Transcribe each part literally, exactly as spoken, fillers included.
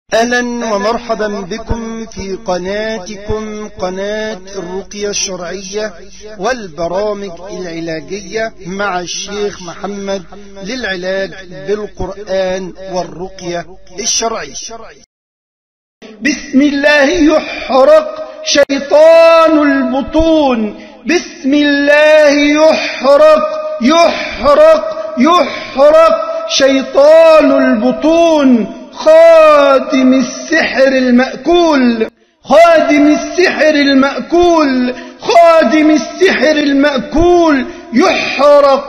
أهلا ومرحبا بكم في قناتكم قناة الرقية الشرعية والبرامج العلاجية مع الشيخ محمد للعلاج بالقرآن والرقية الشرعية. بسم الله يحرق شيطان البطون. بسم الله يحرق يحرق يحرق شيطان البطون. خادم السحر المأكول خادم السحر المأكول خادم السحر المأكول يحرق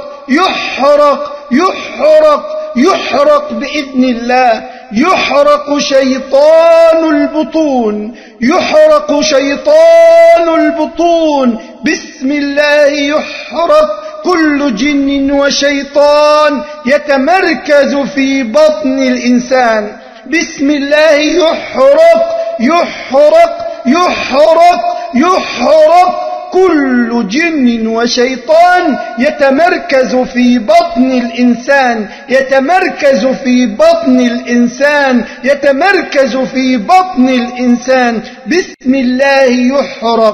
يحرق يحرق يحرق بإذن الله. يحرق شيطان البطون يحرق شيطان البطون. بسم الله يحرق كل جن وشيطان يتمركز في بطن الإنسان. بسم الله يحرق يحرق يحرق يحرق كل جن وشيطان يتمركز في بطن الإنسان يتمركز في بطن الإنسان يتمركز في بطن الإنسان. بسم الله يحرق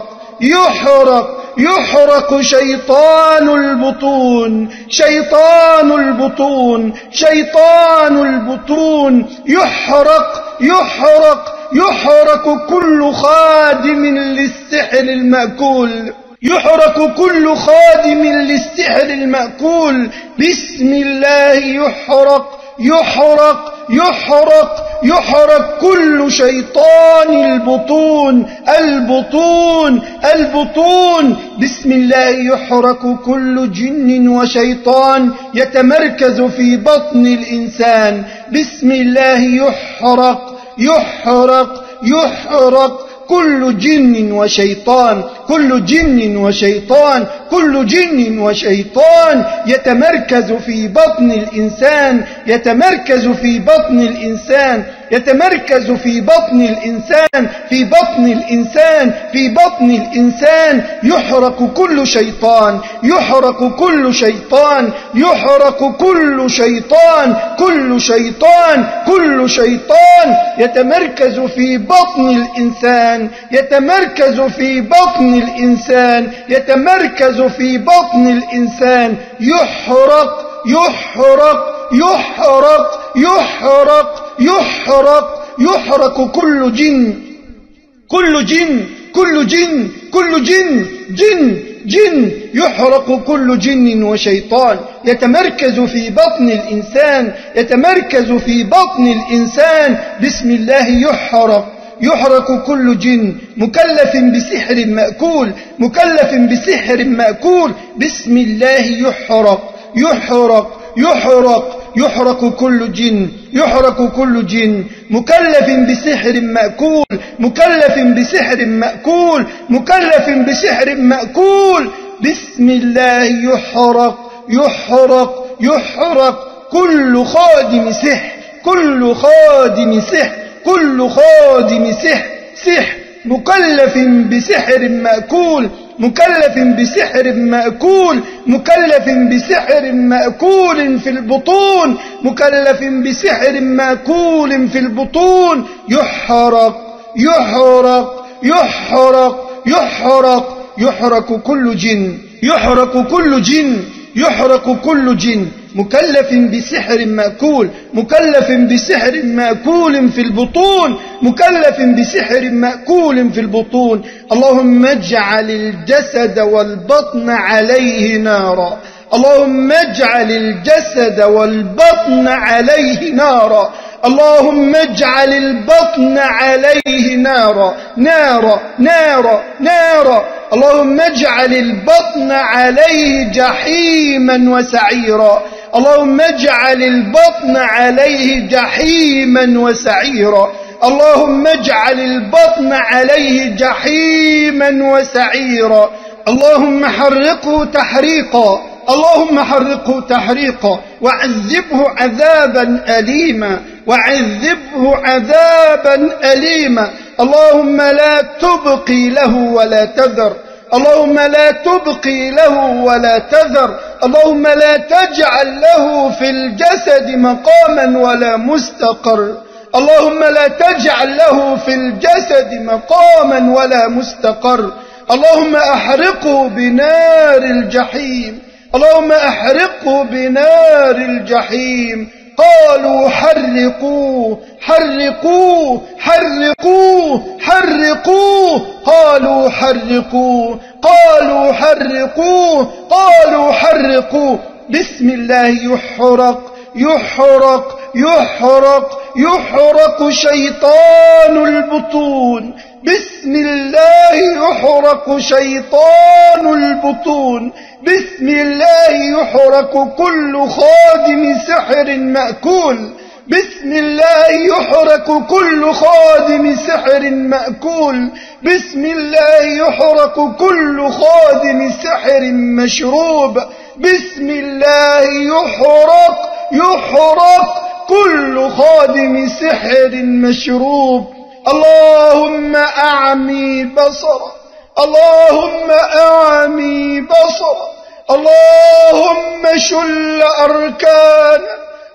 يحرق يحرق شيطان البطون شيطان البطون شيطان البطون. يحرق يحرق يحرق كل خادم للسحر المأكول يحرق كل خادم للسحر المأكول. بسم الله يحرق يحرق يحرق يحرق كل شيطان البطون البطون البطون. بسم الله يحرق كل جن وشيطان يتمركز في بطن الإنسان. بسم الله يحرق يحرق يحرق كل جن وشيطان كل جن وشيطان كل جن وشيطان يتمركز في بطن الإنسان يتمركز في بطن الإنسان يتمركز في بطن الإنسان في بطن الإنسان في بطن الإنسان. يحرق كل شيطان يحرق كل شيطان يحرق كل شيطان كل شيطان كل شيطان يتمركز في بطن الإنسان يتمركز في بطن الإنسان يتمركز في بطن الإنسان. يحرق يحرق يحرق يحرق يحرق يحرق كل جن كل جن كل جن كل جن جن جن. يحرق كل جن وشيطان يتمركز في بطن الإنسان يتمركز في بطن الإنسان. بسم الله يحرق يحرق كل جن مكلف بسحر مأكول مكلف بسحر مأكول. بسم الله يحرق يحرق يحرق يحرق كل جن يحرق كل جن مكلف بسحر مأكول مكلف بسحر مأكول مكلف بسحر مأكول. بسم الله يحرق يحرق يحرق كل خادم سحر كل خادم سحر كل خادم سحر سحر مكلف بسحر مأكول مكلف بسحر مأكول مكلف بسحر مأكول في البطون مكلف بسحر مأكول في البطون. يحرق يحرق يحرق يحرق يحرق كل جن يحرق كل جن يحرق كل جن مكلف بسحر مأكول مكلف بسحر مأكول في البطون مكلف بسحر مأكول في البطون. اللهم اجعل الجسد والبطن عليه نارا اللهم اجعل الجسد والبطن عليه نارا اللهم اجعل البطن عليه نارا نارا نارا نارا. اللهم اجعل البطن عليه جحيما وسعيرا اللهم اجعل البطن عليه جحيما وسعيرا اللهم اجعل البطن عليه جحيما وسعيرا. اللهم حرقه تحريقا اللهم حرقه تحريقا وعذبه عذابا أليما وعذبه عذابا أليما. اللهم لا تبقي له ولا تذر اللهم لا تبقي له ولا تذر اللهم لا تجعل له في الجسد مقاما ولا مستقر اللهم لا تجعل له في الجسد مقاما ولا مستقر. اللهم أحرقه بنار الجحيم، اللهم أحرقه بنار الجحيم. قالوا حرقوه حرقوه حرقوه حرقوه، قالوا حرقوه قالوا حرقوه قالوا حرقوه. بسم الله يحرق يحرق يحرق يحرق شيطان البطون. بسم الله يحرق شيطان البطون. بسم الله يحرق كل خادم سحر مأكول. بسم الله يحرق كل خادم سحر مأكول. بسم الله يحرق كل خادم سحر مشروب. بسم الله يحرق يحرق كل خادم سحر مشروب. اللهم أعمي بصره، اللهم أعمي بصره، اللهم شل أركانه،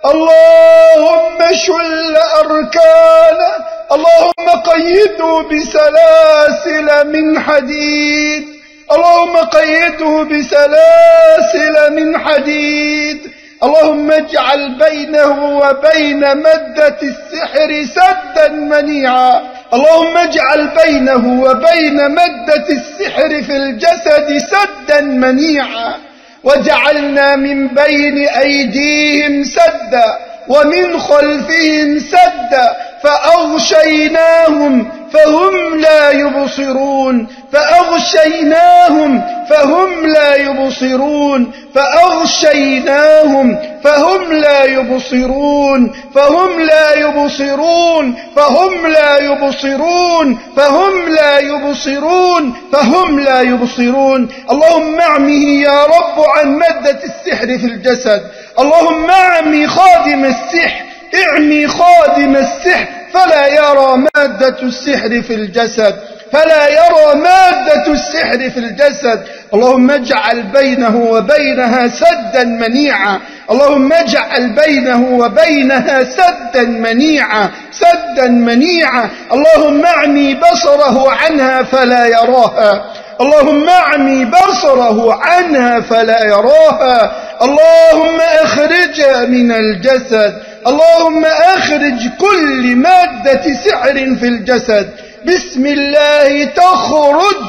اللهم شل أركانه، اللهم قيده بسلاسل من حديد، اللهم قيده بسلاسل من حديد. اللهم اجعل بينه وبين مدة السحر سدا منيعا. اللهم اجعل بينه وبين مدة السحر في الجسد سدا منيعا. وجعلنا من بين أيديهم سدا ومن خلفهم سدا فأغشيناهم فهم لا يبصرون، فأغشيناهم فهم لا يبصرون، فأغشيناهم فهم لا يبصرون، فهم لا يبصرون، فهم لا يبصرون، فهم لا يبصرون، فهم لا يبصرون. اللهم اعمه يا رب عن مادة السحر في الجسد. اللهم اعمي خادم السحر، اعمي خادم السحر فلا يرى مادة السحر في الجسد، فلا يرى مادة السحر في الجسد. اللهم اجعل بينه وبينها سدا منيعا. اللهم اجعل بينه وبينها سدا منيعا، سدا منيعا. اللهم اعمي بصره عنها فلا يراها، اللهم اعمي بصره عنها فلا يراها. اللهم اخرجها من الجسد، اللهم اخرج كل مادة سحر في الجسد. بسم الله تخرج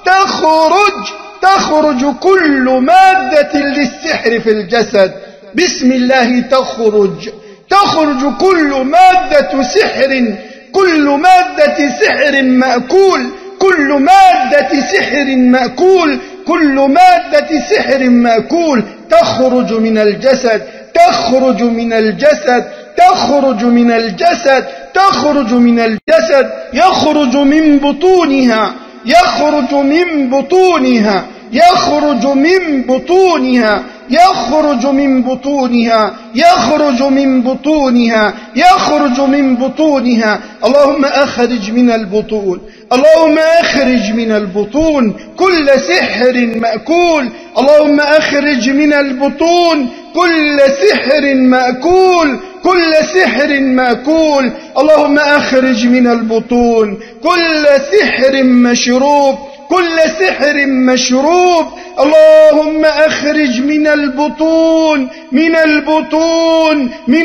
تخرج تخرج كل مادة للسحر في الجسد. بسم الله تخرج تخرج كل مادة سحر، كل مادة سحر مأكول، كل مادة سحر مأكول، كل مادة سحر مأكول تخرج من الجسد، تخرج من الجسد، تخرج من الجسد، تخرج من الجسد. يخرج من بطونها، يخرج من بطونها، يخرج من بطونها، يخرج من بطونها، يخرج من بطونها، يخرج من بطونها. اللهم أخرج من البطون، اللهم أخرج من البطون كل سحر مأكول. اللهم أخرج من البطون كل سحر مأكول، كل سحر مأكول. اللهم أخرج من البطون كل سحر مشروب، كل سحر مشروب. اللهم أخرج من البطون، من البطون، من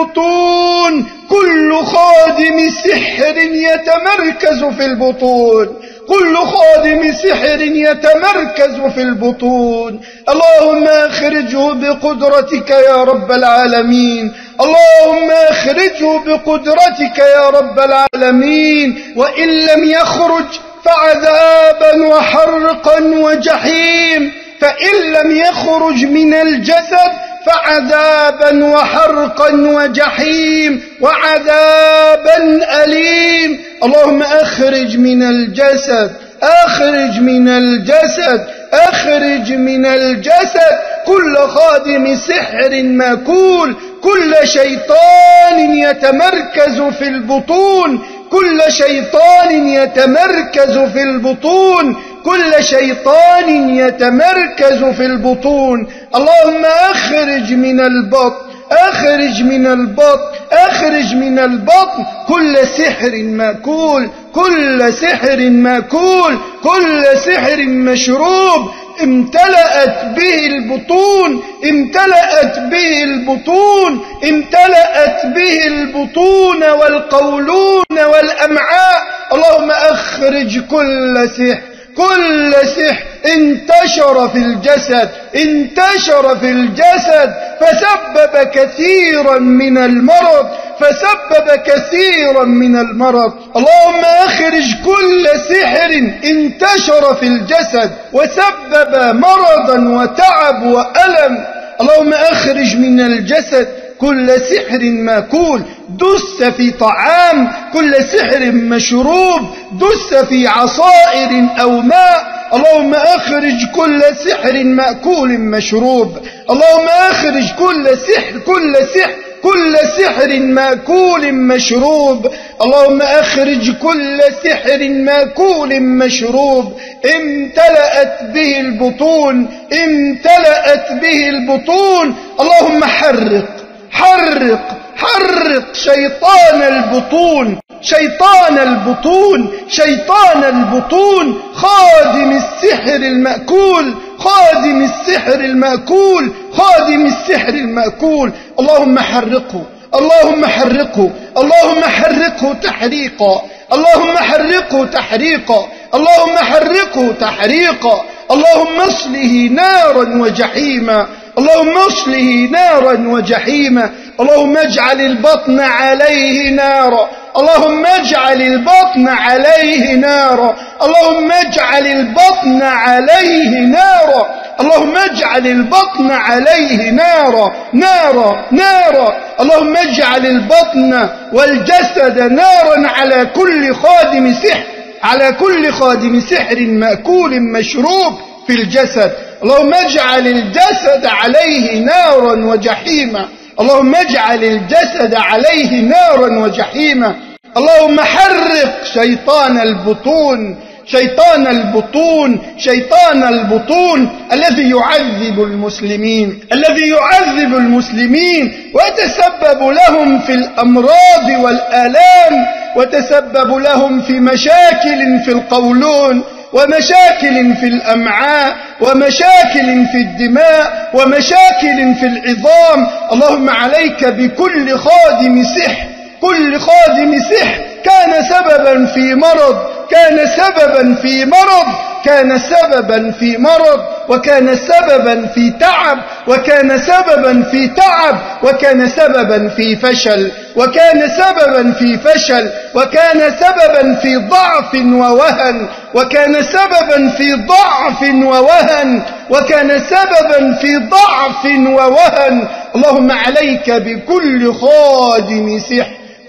البطون كل خادم سحر يتمركز في البطون، كل خادم سحر يتمركز في البطون. اللهم أخرجه بقدرتك يا رب العالمين، اللهم أخرجه بقدرتك يا رب العالمين. وإن لم يخرج فعذابا وحرقا وجحيم، فإن لم يخرج من الجسد فعذابا وحرقا وجحيم وعذابا أليم. اللهم أخرج من الجسد، أخرج من الجسد، أخرج من الجسد كل خادم سحر مأكول، كل شيطان يتمركز في البطون، كل شيطان يتمركز في البطون، كل شيطان يتمركز في البطون. اللهم أخرج من البطن، أخرج من البطن أخرج من البطن كل سحر مأكول كل سحر مأكول كل سحر مشروب امتلأت به البطون امتلأت به البطون امتلأت به البطون والقولون والأمعاء. اللهم أخرج كل سحر كل سحر انتشر في الجسد انتشر في الجسد فسبب كثيرا من المرض فسبب كثيرا من المرض. اللهم أخرج كل سحر انتشر في الجسد وسبب مرضا وتعب وألم. اللهم أخرج من الجسد كل سحر مأكول دس في طعام كل سحر مشروب دس في عصائر أو ماء. اللهم أخرج كل سحر مأكول مشروب. اللهم أخرج كل سحر كل سحر كل سحر مأكول مشروب. اللهم أخرج كل سحر مأكول مشروب امتلأت به البطون امتلأت به البطون. اللهم حرق حرق حرق شيطان البطون شيطان البطون شيطان البطون خادم السحر المأكول خادم السحر المأكول خادم السحر المأكول. اللهم حرقه اللهم حرقه اللهم حرقه تحريقا اللهم حرقه تحريقا اللهم حرقه تحريقا. اللهم اصله نارا وجحيما اللهم اصله نارا وجحيما. اللهم اجعل البطن عليه نارا اللهم اجعل البطن عليه نارا اللهم اجعل البطن عليه نارا اللهم اجعل البطن عليه نارا نارا نارا. اللهم اجعل البطن والجسد نارا على كل خادم سحر على كل خادم سحر مأكول مشروب في الجسد. اللهم اجعل الجسد عليه نارا وجحيما اللهم اجعل الجسد عليه نارا وجحيما. اللهم حرق شيطان البطون شيطان البطون شيطان البطون الذي يعذب المسلمين الذي يعذب المسلمين ويتسبب لهم في الأمراض والآلام وتسبب لهم في مشاكل في القولون ومشاكل في الأمعاء ومشاكل في الدماء ومشاكل في العظام. اللهم عليك بكل خادم سحر كل خادم سحر كان سببا في مرض كان سببا في مرض كان سببا في مرض وكان سببا في تعب وكان سببا في تعب وكان سببا في فشل وكان سببا في فشل وكان سببا في ضعف ووهن وكان سببا في ضعف ووهن وكان سببا في ضعف ووهن. اللهم عليك بكل خادم سحر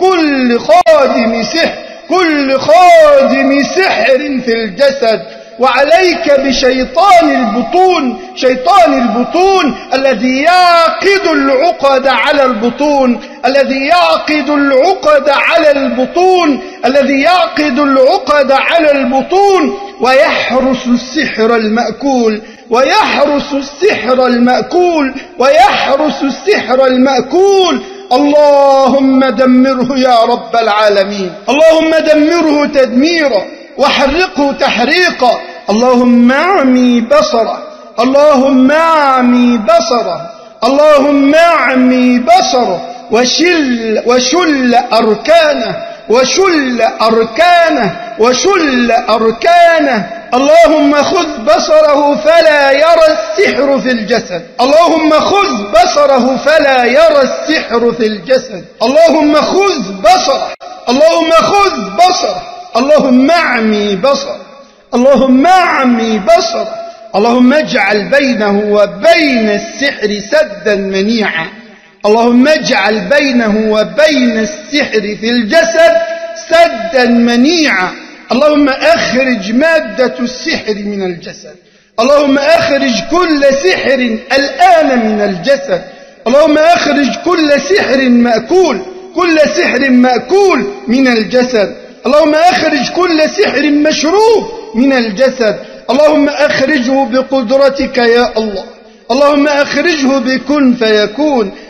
كل خادم سحر كل خادم سحر في الجسد وعليك بشيطان البطون شيطان البطون الذي يعقد العقد على البطون الذي يعقد العقد على البطون الذي يعقد العقد على البطون ويحرس السحر المأكول ويحرس السحر المأكول ويحرس السحر المأكول. اللهم دمره يا رب العالمين اللهم دمره تدميرا وحرقه تحريقا. اللهم اعمي بصره اللهم اعمي بصره اللهم اعمي بصره وشل وشل أركانه وشل أركانه وشل أركانه. اللهم خذ بصره فلا يرى السحر في الجسد اللهم خذ بصره فلا يرى السحر في الجسد. اللهم خذ بصره اللهم خذ بصره اللهم اعمي بصره اللهم اعمي بصره. اللهم اجعل بينه وبين السحر سدا منيعا اللهم اجعل بينه وبين السحر في الجسد سدا منيعا. اللهم أخرج مادة السحر من الجسد اللهم أخرج كل سحر الآن من الجسد. اللهم أخرج كل سحر مأكول كل سحر مأكول من الجسد. اللهم أخرج كل سحر مشروب من الجسد. اللهم أخرجه بقدرتك يا الله اللهم أخرجه بكن فيكون.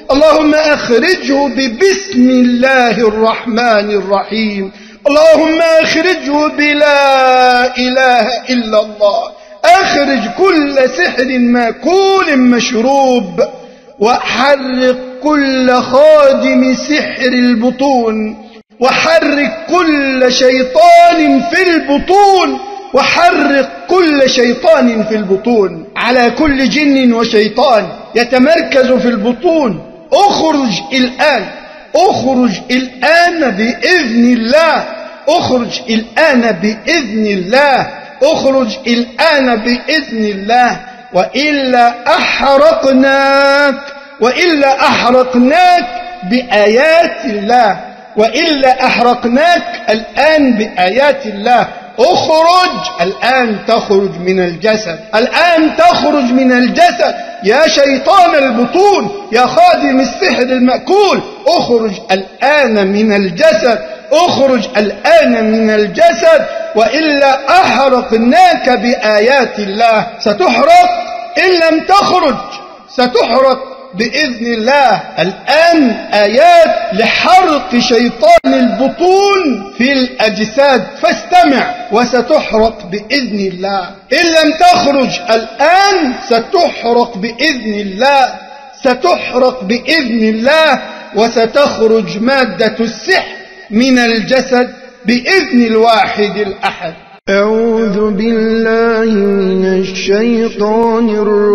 اللهم أخرجه ببسم الله الرحمن الرحيم. اللهم أخرجه بلا إله إلا الله. أخرج كل سحر ماكول مشروب، وحرق كل خادم سحر البطون، وحرك كل شيطان في البطون، وحرق كل شيطان في البطون، على كل جن وشيطان يتمركز في البطون. اخرج الآن، اخرج الآن بإذن الله، اخرج الآن بإذن الله، اخرج الآن بإذن الله، وإلا أحرقناك، وإلا أحرقناك بآيات الله، وإلا أحرقناك الآن بآيات الله. اخرج الآن، تخرج من الجسد، الآن تخرج من الجسد يا شيطان البطون، يا خادم السحر المأكول، اخرج الآن من الجسد، اخرج الآن من الجسد، وإلا أحرقناك بآيات الله. ستحرق إن لم تخرج، ستحرق بإذن الله. الآن آيات لحرق شيطان البطون في الأجساد، فاستمع وستحرق بإذن الله. إن لم تخرج الآن ستحرق بإذن الله، ستحرق بإذن الله، وستخرج مادة السحر من الجسد بإذن الواحد الأحد. أعوذ بالله من الشيطان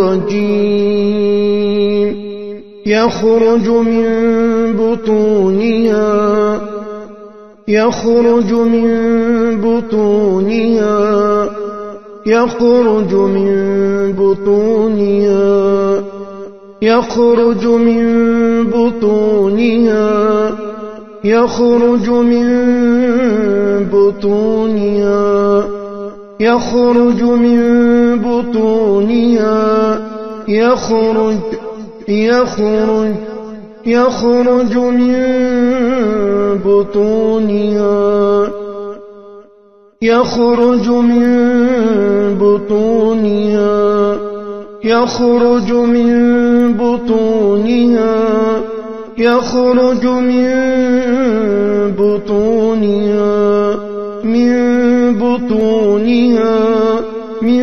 الرجيم. يخرج من بطونها، يخرج من بطونها، يخرج من بطونها، يخرج من بطونها، يخرج من بطونها، يخرج من بطونها، يخرج يخرج يخرج من بطونها، يخرج من بطونها، يخرج من بطونها، يخرج من بطونها، من بطونها، من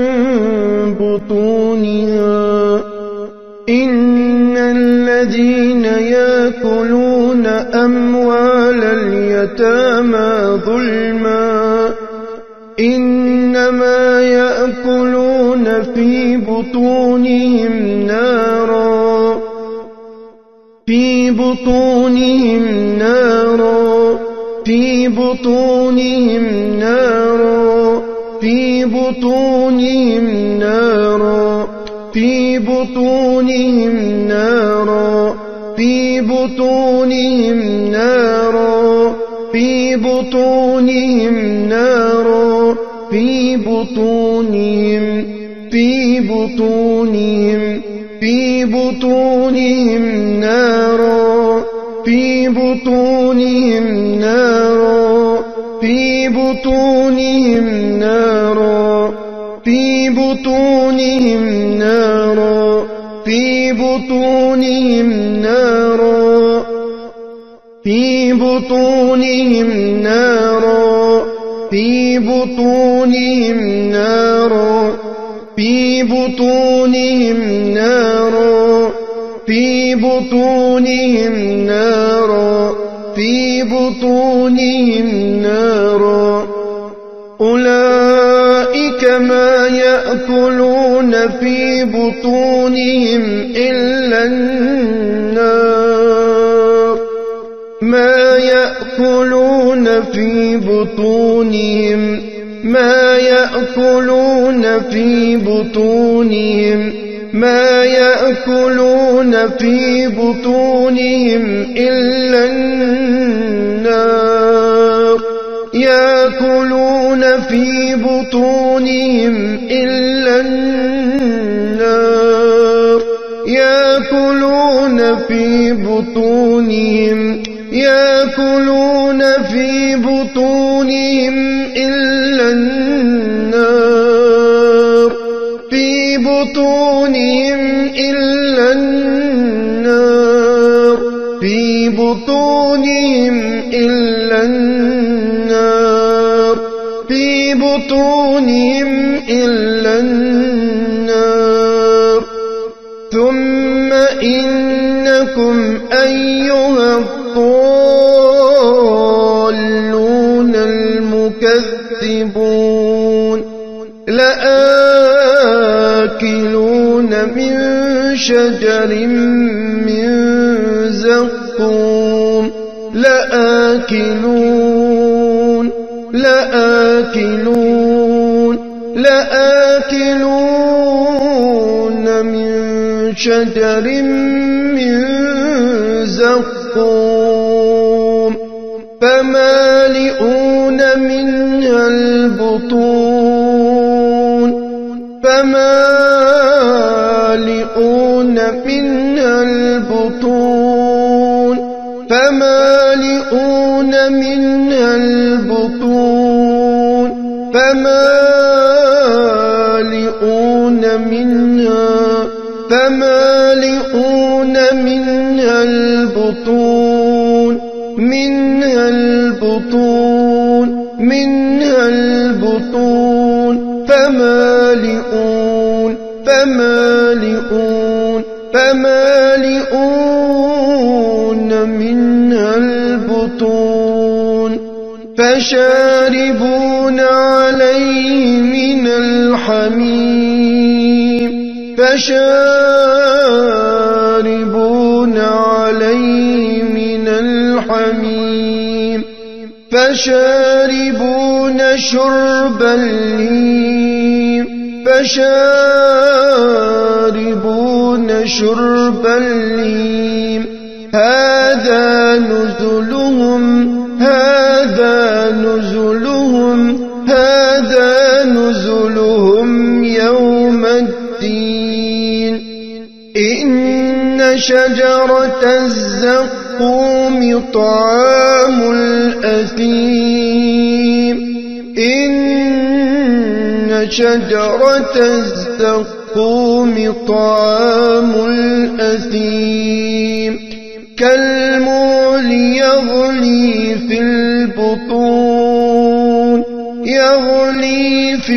بطونها. إن الذين يأكلون أموال اليتامى ظلما إنما يأكلون في بطونهم نارا، في بطونهم نارا، في بطونهم نارا، في بطونهم نارا، في بطونهم نارا، في بطونهم نارا، في بطونهم نارا، في بطونهم، في بطونهم، في بطونهم نارا، في بطونهم نارا، في بطونهم نارا، في بطونهم نارا، في بطونهم نارا، في بطونهم نارا، في بطونهم نارا، في بطونهم نارا، في بطونهم نارا، في بطونهم نارا. أولئك ما يأكلون في بطونهم إلا النار، ما يأكلون في بطونهم، ما يأكلون في بطونهم، ما يأكلون في بطونهم إلا النار، يأكلون في بطونهم إلا النار، يأكلون في بطونهم، يأكلون في بطونهم إلا النار، في بطونهم إلا النار. بطونهم إلا النار ثم إنكم أيها الضالون المكذبون لآكلون من شجر من زقوم لآكلون لآكلون لآكلون من شجر من زقوم فمالئون منها البطون فمالئون منها البطون فمالئون منها البطون فمالئون منها فمالئون منها البطون منها البطون منها البطون فمالئون فمالئون فمالئون منها البطون فشاربون عليه من الحميم فشاربون عليه من الحميم فشاربون شرب الليم فشاربون شرب الليم هذا نزلهم هذا نزلهم هذا نزلهم يوم الدين إن شجرة الزقوم طعام الأثيم إن شجرة الزقوم طعام الأثيم كالمول يغلي في البطون يغلي في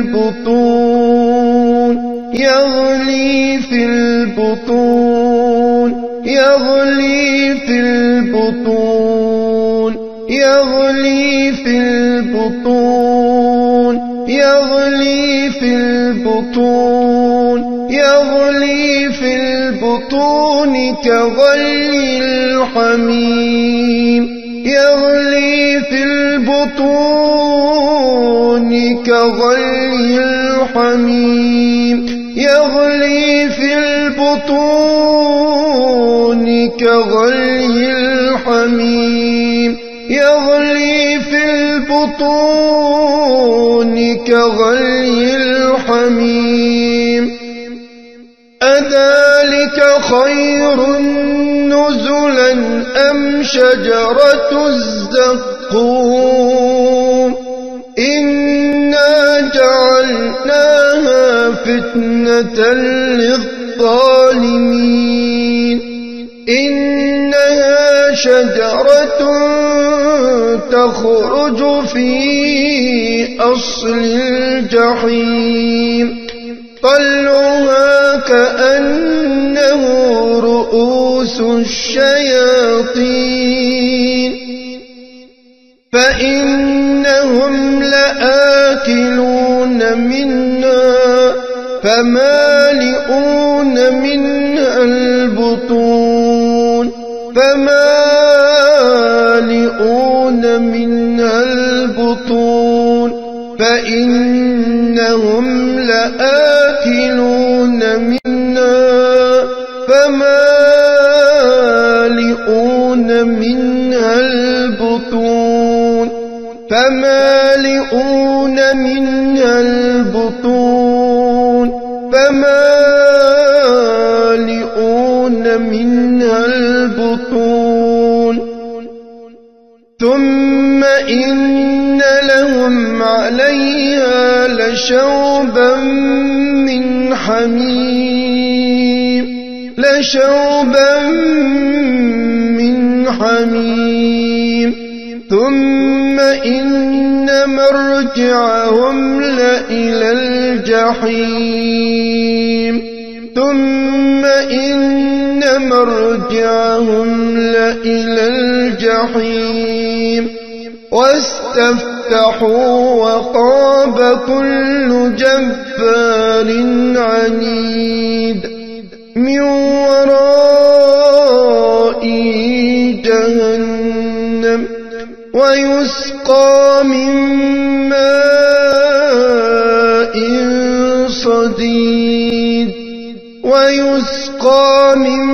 البطون يغلي في البطون يغلي في البطون يغلي في البطون يغلي في البطون يغلي في البطون كغلي الحميم يغلي في البطون كغلي الحميم يغلي في البطون كغلي الحميم يغلي في البطون كغلي الحميم أذلك خير نزلا أم شجرة الزقوم إنا جعلناها فتنة للظالمين إنها شجرة تخرج في أصل الجحيم طلعها كأنه رؤوس الشياطين فإنهم لآكلون منها فمالئون منها البطون فمالئون منها البطون فإنهم لآكلون منها فمالئون منها البطون فمالئون منها البطون فمالئون منها البطون ثم إن لهم عليها لشوبا من حميم لشوبا من حميم ثم إن مرجعهم لإلى الجحيم ثم إن مرجعهم لإلى الجحيم واستفتحوا وخاب كل جبار عنيد من ورائه جهنم ويسقى من ماء صديد ويسقى من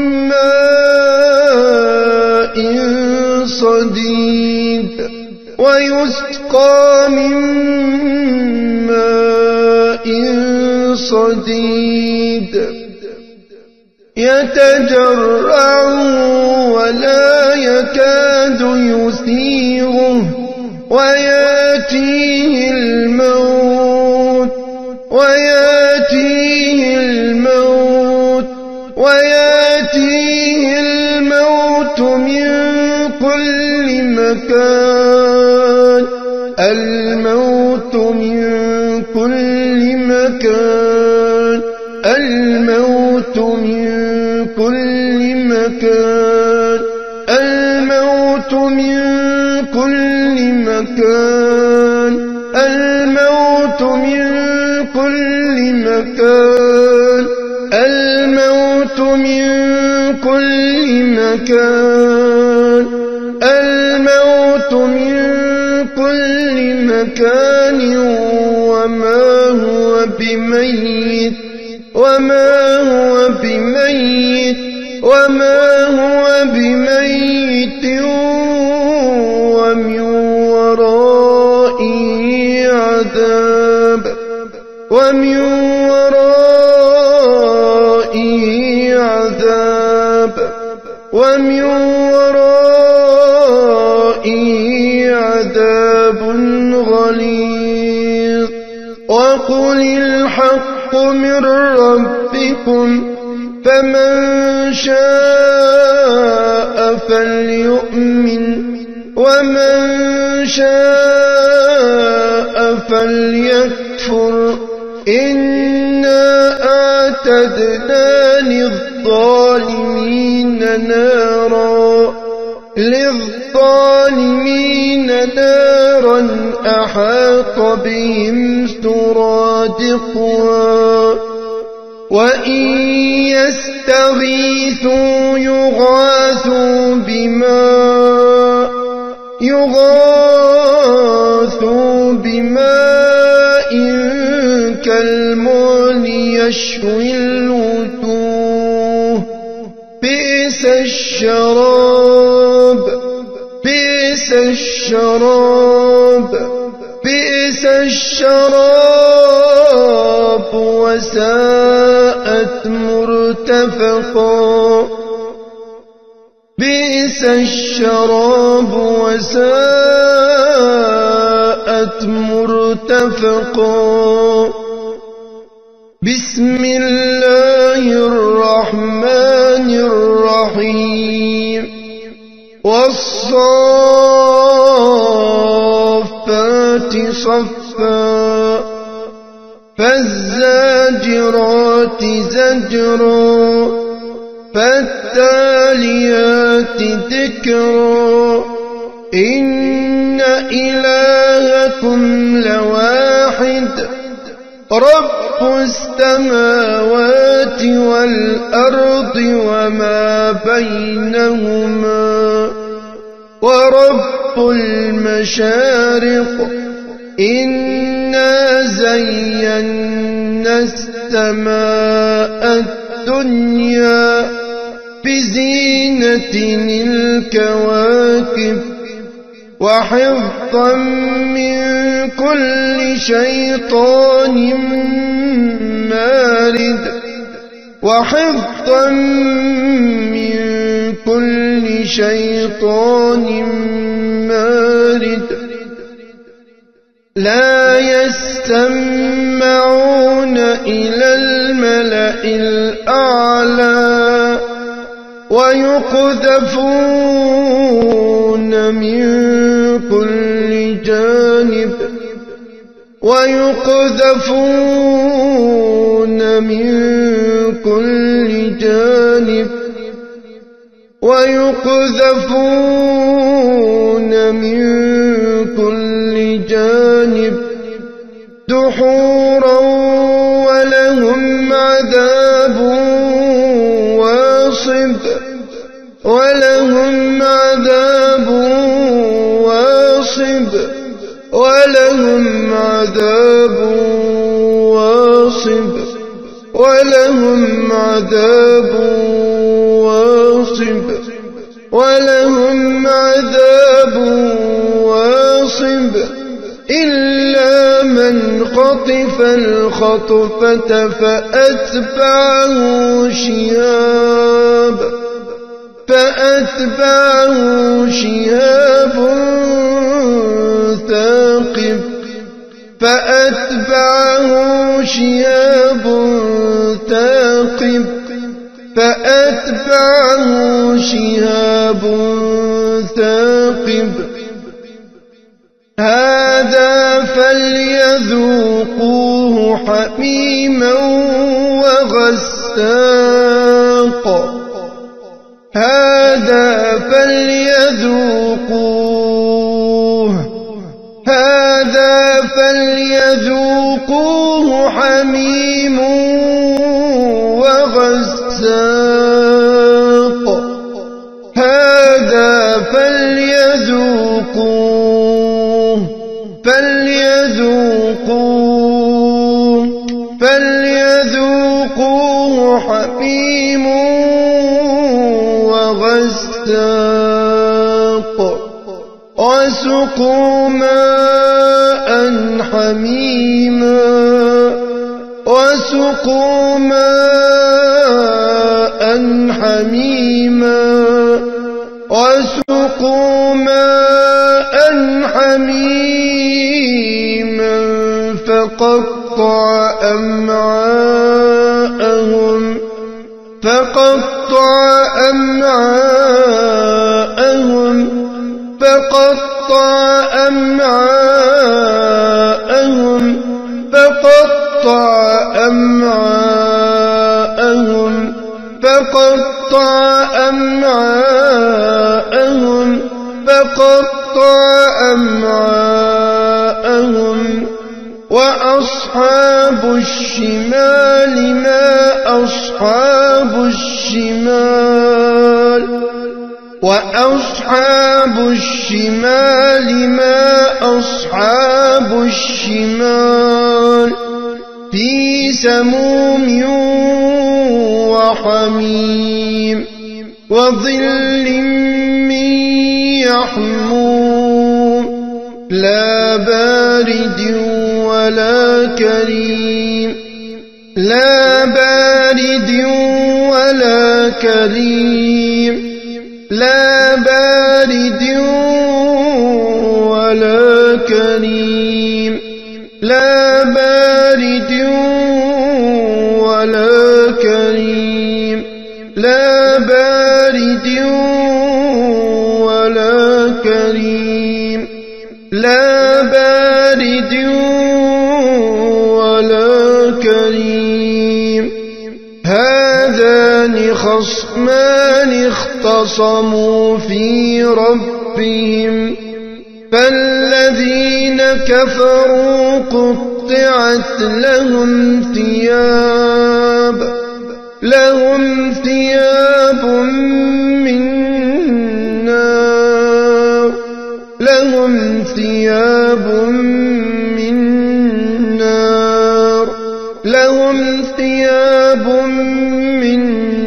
ماء صديد ويسقى من ماء صديد يتجرعه ولا يكاد يسيغه وياتيه الموت وياتيه الموت وياتيه الموت من كل مكان الموت من كل مكان الموت من كل مكان الموت من كل مكان الموت من كل مكان الموت من كل مكان الموت من كل مكان وما هو بميت وما هو بميت وما هو بميت ومن ورائه عذاب ومن ورائه عذاب ومن ورائه عذاب غليظ وقل الحق من ربكم فمن شاء فليؤمن ومن شاء فليكفر إنا أعتدنا للظالمين نارا للظالمين نارا أحاط بهم سرادقها وإن يستغيثوا يغاثوا بماء يغاثوا بماء كالمهل يشوي الوجوه بئس الشراب بئس الشراب بئس الشراب وساءت مرتفقا بئس الشراب وساءت مرتفقا بسم الله الرحمن الرحيم والصافات صفا فالزاجرات زجرا فالتاليات ذكرا إن إلهكم لواحد رب السماوات والأرض وما بينهما ورب المشارق إنا زينا السماء الدنيا بزينة الكواكب وحفظا من كل شيطان مارد وحفظا من كل شيطان مارد لا يستمعون إلى الملأ الأعلى ويقذفون من كل جانب ويقذفون من كل جانب ويقذفون من كل جانب دحورا ولهم عذاب واصب ولهم عذاب واصب ولهم عذاب واصب ولهم عذاب واصب ولهم عذاب واصب إلا من خطف الخطفة فأتبعه شهاب فأتبعه شهاب ثاقب فأتبعه شهاب ثاقب فأتبعه شهاب ثاقب هذا فليذوقوه حميما وغساق هذا فليذوقوه هذا فليذوقوه حميم وغساق هذا فليذوقوه فليذوقوه فليذوقوه حميم وغساق وسقوا ماء حميما وسقوا ماء حميما وسقوا ماء حميما فقطع أمعاءهم فقطع أمعاءهم فقطع أمعاءهم فقطع أمعاءهم فقطع أمعاءهم فقطع أمعاءهم وأصحاب الشمال ما أصحاب الشمال وأصحاب الشمال ما أصحاب الشمال في سموم وحميم وظل من يحموم لا بارد ولا كريم لا بارد ولا كريم لا بارد ولا كريم لا بارد ولا كريم لا بارد ولا كريم لا بارد ولا كريم هذان خصمان اختصموا في ربهم فالذين كفروا قطعت لهم ثياب لهم ثياب من نار لهم ثياب من نار لهم ثياب من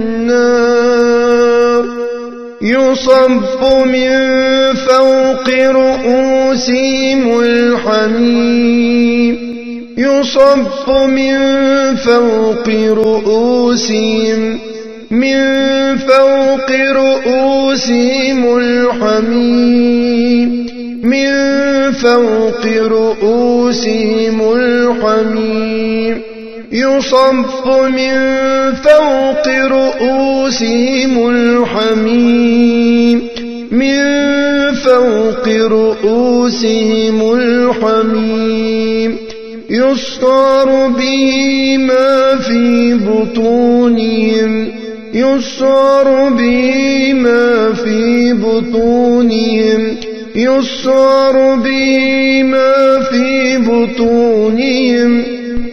نار يصب من فوق رؤوسهم الحميم يصب من فوق رؤوسهم من فوق رؤوسهم الحميم من فوق رؤوسهم الحميم يصب من فوق رؤوسهم الحميم من فوق رؤوسهم الحميم يسقر به ما في بطونهم يسقر به ما في بطونهم يسقر به ما في بطونهم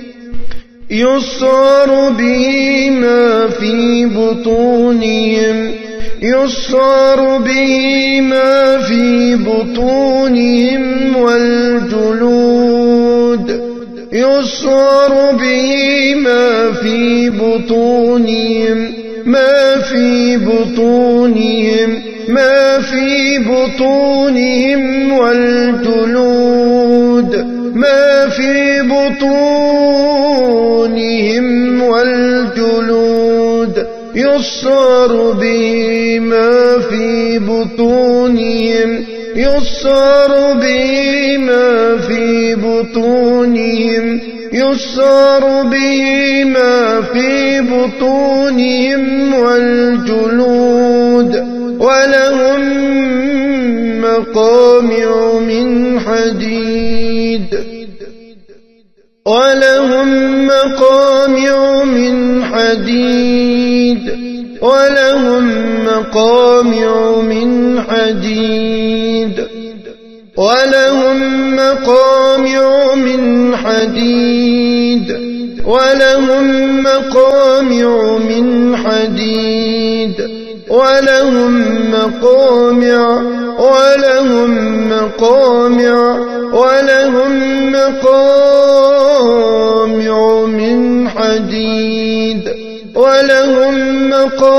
يسقر به ما في بطونهم يسقر به ما في بطونهم والجلود يسقر به ما في بطونهم ما في بطونهم ما في بطونهم والجلود ما في بطونهم والجلود يسقر به ما في بطونهم يسقر به ما في بطونهم يسقر به ما في بطونهم والجلود ولهم مقامع من حديد ولهم مقامع من حديد ولهم مقامع من حديد ولهم مقامع من حديد ولهم مقامع من حديد ولهم مقامع ولهم مقامع ولهم مقامع من حديد ولهم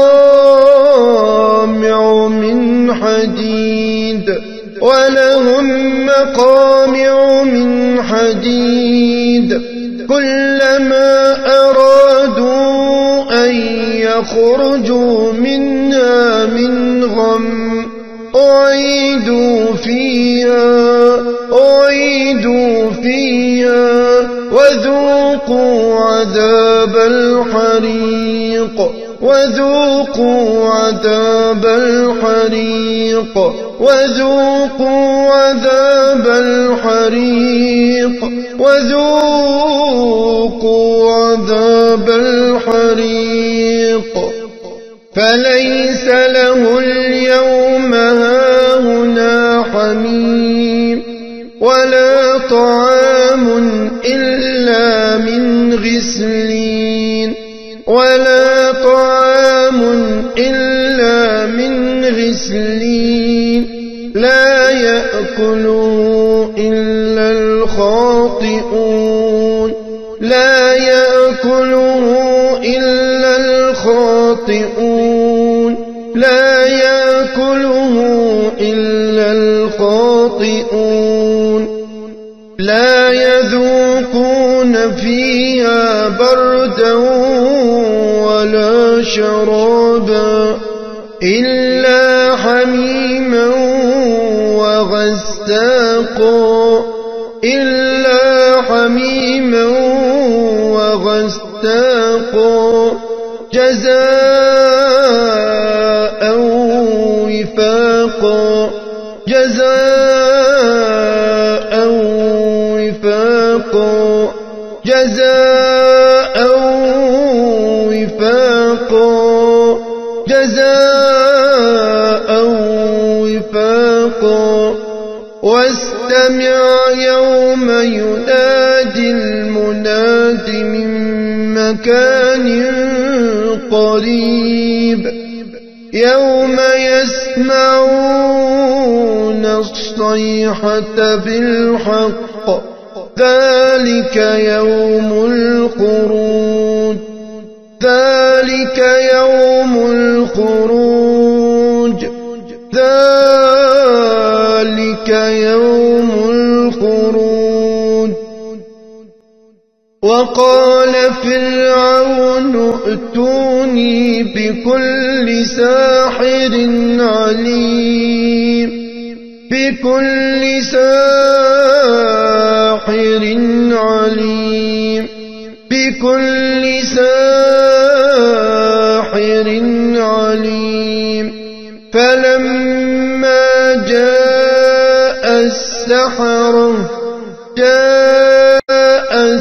مقامع من حديد ولهم مقامع من حديد كلما أرادوا أن يخرجوا منها من غم أعيدوا فيها أعيدوا فيها وذوقوا عذاب الحريق وذوقوا عذاب الحريق وذوقوا عذاب الحريق وذوقوا عذاب الحريق فليس له اليوم هاهنا حميم ولا طعام إلا من غسلين ولا طعام إلا من غسلين لا يأكله إلا الخاطئون لا يأكله إلا الخاطئون لا يأكله إلا الخاطئون لا يذوقون فيها بردا ولا شرابا إلا حميما وغساقا إلا حميما وغساقا جزاء وفاقا جزاء وفاقا جزاء وفاقا جزاء وفاقا واستمع يوم ينادي المناد من مكان قريب يوم يسمعون الصيحة بالحق ذلك يوم الخروج ذلك يوم الخروج ذلك يوم الخروج وقال فرعون ائتوني بكل ساحر عليم بكل ساحر عليم بكل ساحر عليم فلما جاء السحرة جاء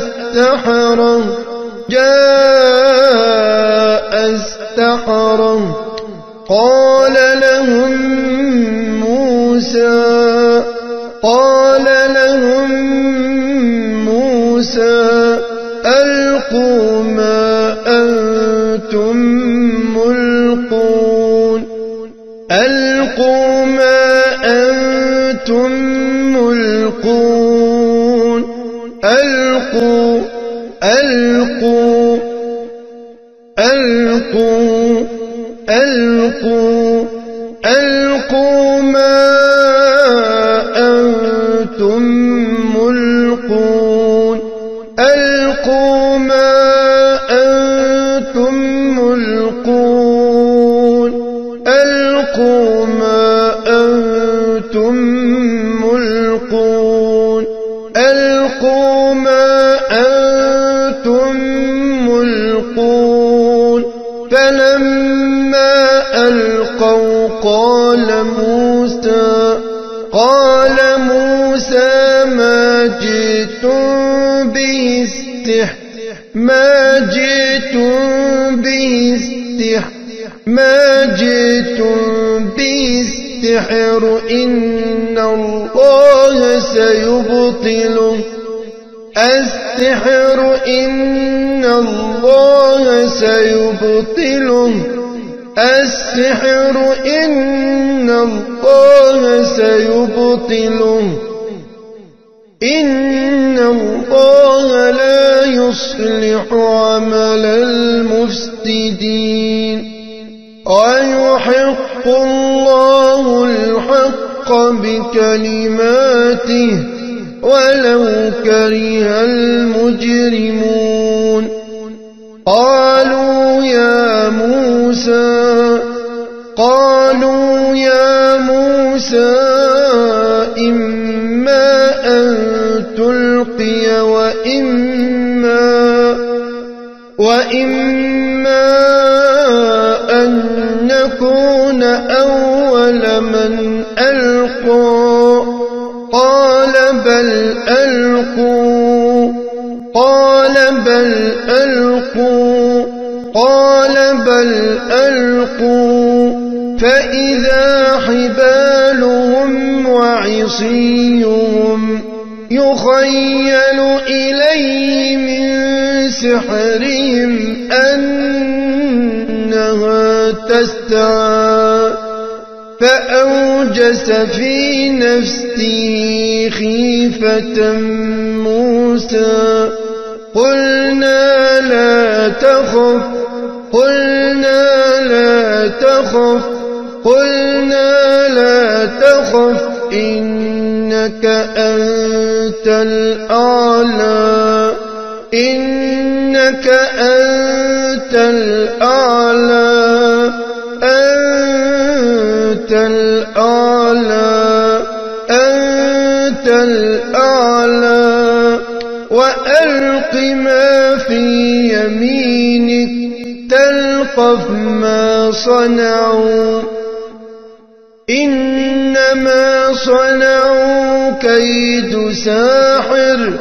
ألقوا ألقوا ألقوا ألقوا ألقوا ما أنتم ملقون ألقوا ما أنتم ملقون ألقوا ما أنتم ملقون ألقوا ما أنتم ملقون فلما ألقوا قال موسى قال موسى ما جئتم به السحر ما جئتم به السحر ما جئتم به السحر إن الله سيبطله السحر إن الله سيبطله السحر إن الله سيبطله إن الله لا يصلح عمل المفسدين ويحق الله الحق بكلماته ولو كره المجرمون قالوا يا موسى قالوا يا موسى إما أن تلقي وإما وإما أن نكون أول من ألقى قال بل ألقوا قال بل ألقوا قال بل ألقوا فإذا حبالهم وعصيهم يخيل إليه من سحرهم أنها تسعى فأوجس في نفسه خيفة موسى قلنا لا تخف قلنا لا تخف قلنا لا تخف إنك أنت الأعلى إنك أنت الأعلى أنت الأعلى أنت الأعلى وألق ما في يمينك تلقف ما صنعوا إنما صنعوا كيد ساحر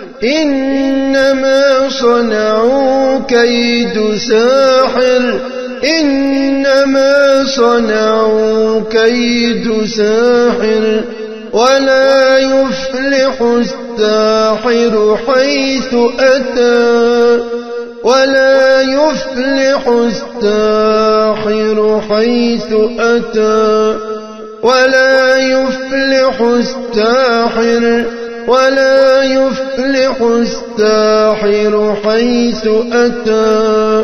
إنما صنعوا كيد ساحر إنما صنعوا كيد ساحر ولا يفلح الساحر حيث أتى ولا يفلح الساحر حيث أتى ولا يفلح الساحر ولا يفلح الساحر حيث أتى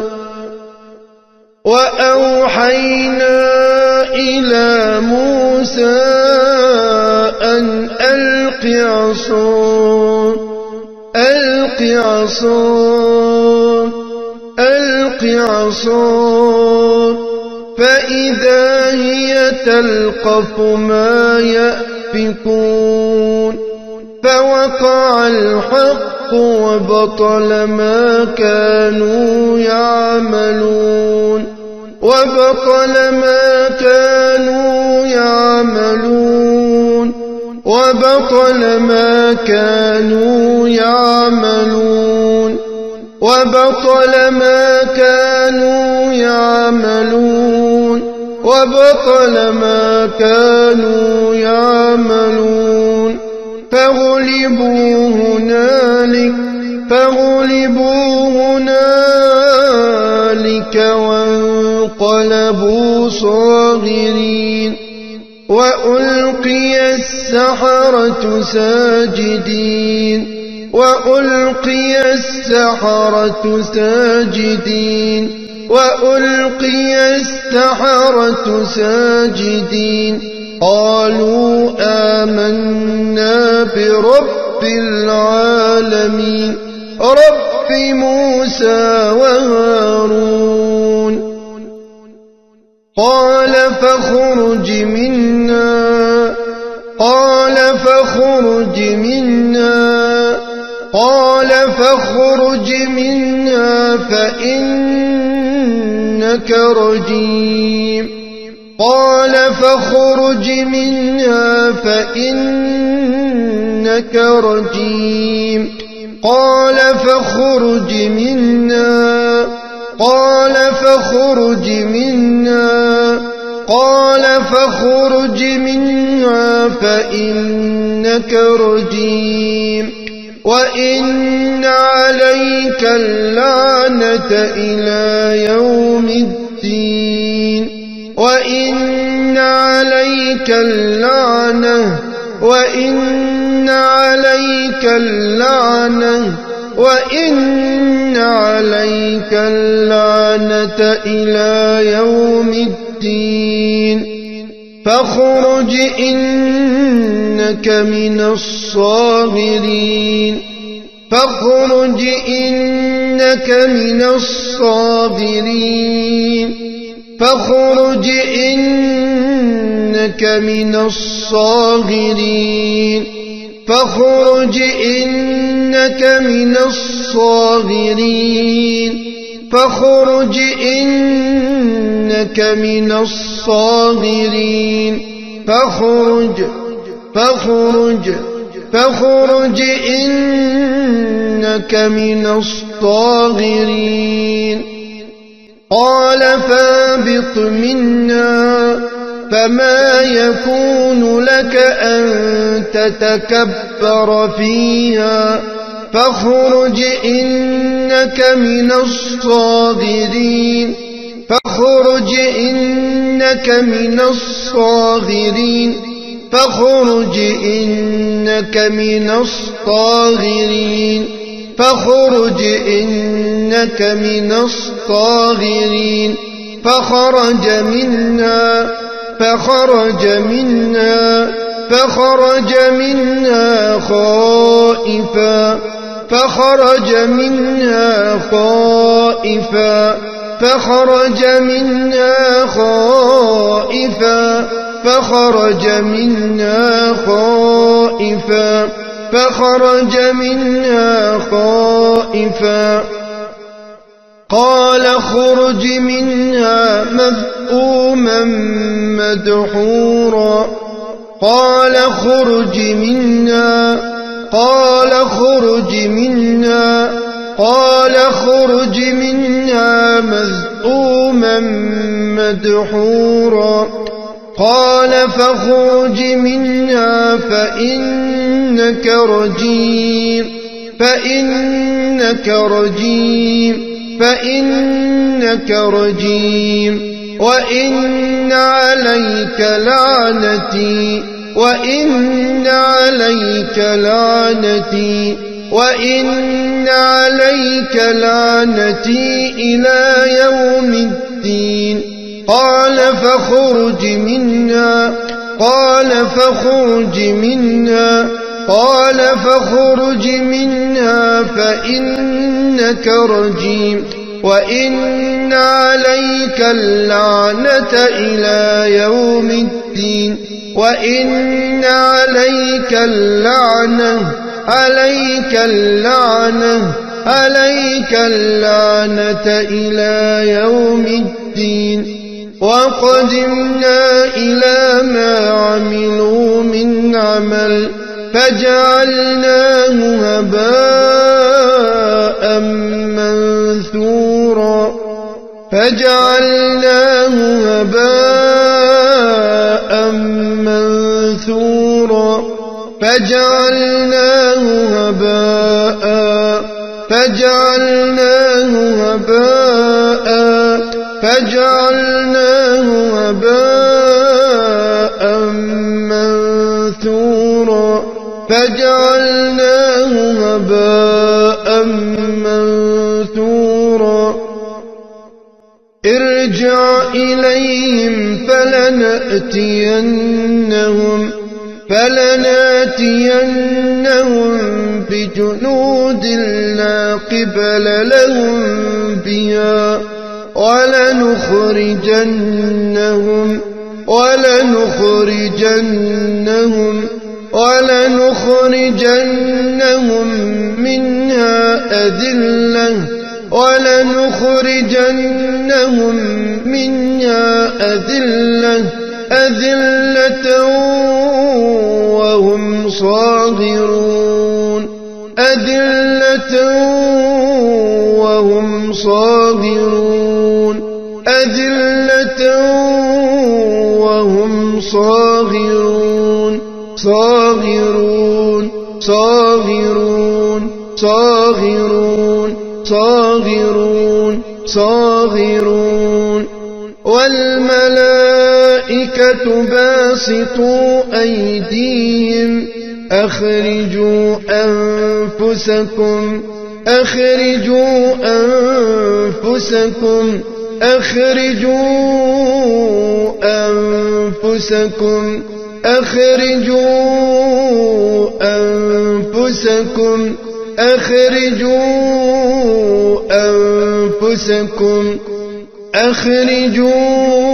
وأوحينا إلى موسى أن ألق عصاك ألق عصاك ألق عصاك فإذا هي تلقف ما يأفكون فوقع الحق وبطل ما كانوا يعملون وبطل ما كانوا يعملون وبطل ما كانوا يعملون وبطل ما كانوا يعملون وبطل ما كانوا يعملون فغلبوا هنالك فغلبوا هنالك وانقلبوا صاغرين وألقي السحرة ساجدين وألقي السحرة ساجدين وألقي السحرة ساجدين قالوا آمنا برب العالمين رب موسى وهارون قال فاخرج منا قال فاخرج منا قال فاخرج منا فإنك رجيم قال فاخرج منها فإنك رجيم قال فاخرج منا قال فاخرج منا قال فاخرج منها فإنك رجيم وإن عليك اللعنة إلى يوم الدين وإن عليك اللعنة وإن عليك اللعنة وإن عليك اللعنة إلى يوم الدين فاخرج إنك من الصاغرين فاخرج إنك من الصاغرين فاخرج إنك من الصاغرين فاخرج إنك من الصاغرين فاخرج إنك من الصاغرين فاخرج فاخرج فاخرج إنك من الصاغرين قال فاهبط منا فما يكون لك أن تتكبر فيها فاخرج إنك من الصاغرين فاخرج إنك من الصاغرين فاخرج إنك من الصاغرين فاخرج إنك من الصاغرين فخرج منا فخرج منا فخرج منا خائفا فخرج منا خائفا فخرج منا خائفا فخرج منا خائفا فخرج منا خائفا قال اخرج منها مذءوما مدحورا قال اخرج منا قال اخرج منا قال اخرج منا مذءوما مدحورا قال فاخرج منها فإنك رجيم فإنك رجيم فإنك رجيم وإن عليك لعنتي وإن عليك لعنتي وإن عليك لعنتي إلى يوم الدين قال فاخرج منا قال فاخرج منا قال فاخرج منها فإنك رجيم وإن عليك اللعنة إلى يوم الدين وإن عليك اللعنة عليك اللعنة عليك اللعنة إلى يوم الدين وقدمنا إلى ما عملوا من عمل فجعلناه هباء منثورا فجعلناه هباء منثورا فجعلناه هباء فجعلناه هباء فجعلناه هباء منثورا فجعلناه هباء فلنأتينهم فلنأتينهم بجنود لا قبل لهم بها ولنخرجنهم ولنخرجنهم ولنخرجنهم منها أذلة ولنخرجنهم منها أذلة أذلة وهم صاغرون أذلة وهم صاغرون أذلة وهم صاغرون صاغرون صاغرون صاغرون صاغرون صاغرون والملائكة باسطوا أيديهم أخرجوا أنفسكم أخرجوا أنفسكم أخرجوا أنفسكم أخرجوا أنفسكم أخرجوا أنفسكم أخرجوا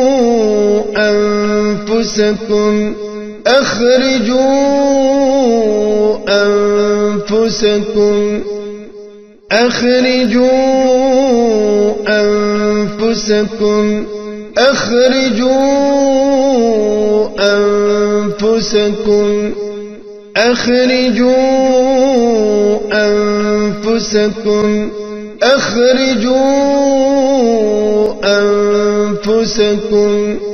أنفسكم أخرجوا أنفسكم أخرجوا أنفسكم أخرجوا أنفسكم أخرجوا أنفسكم أخرجوا أنفسكم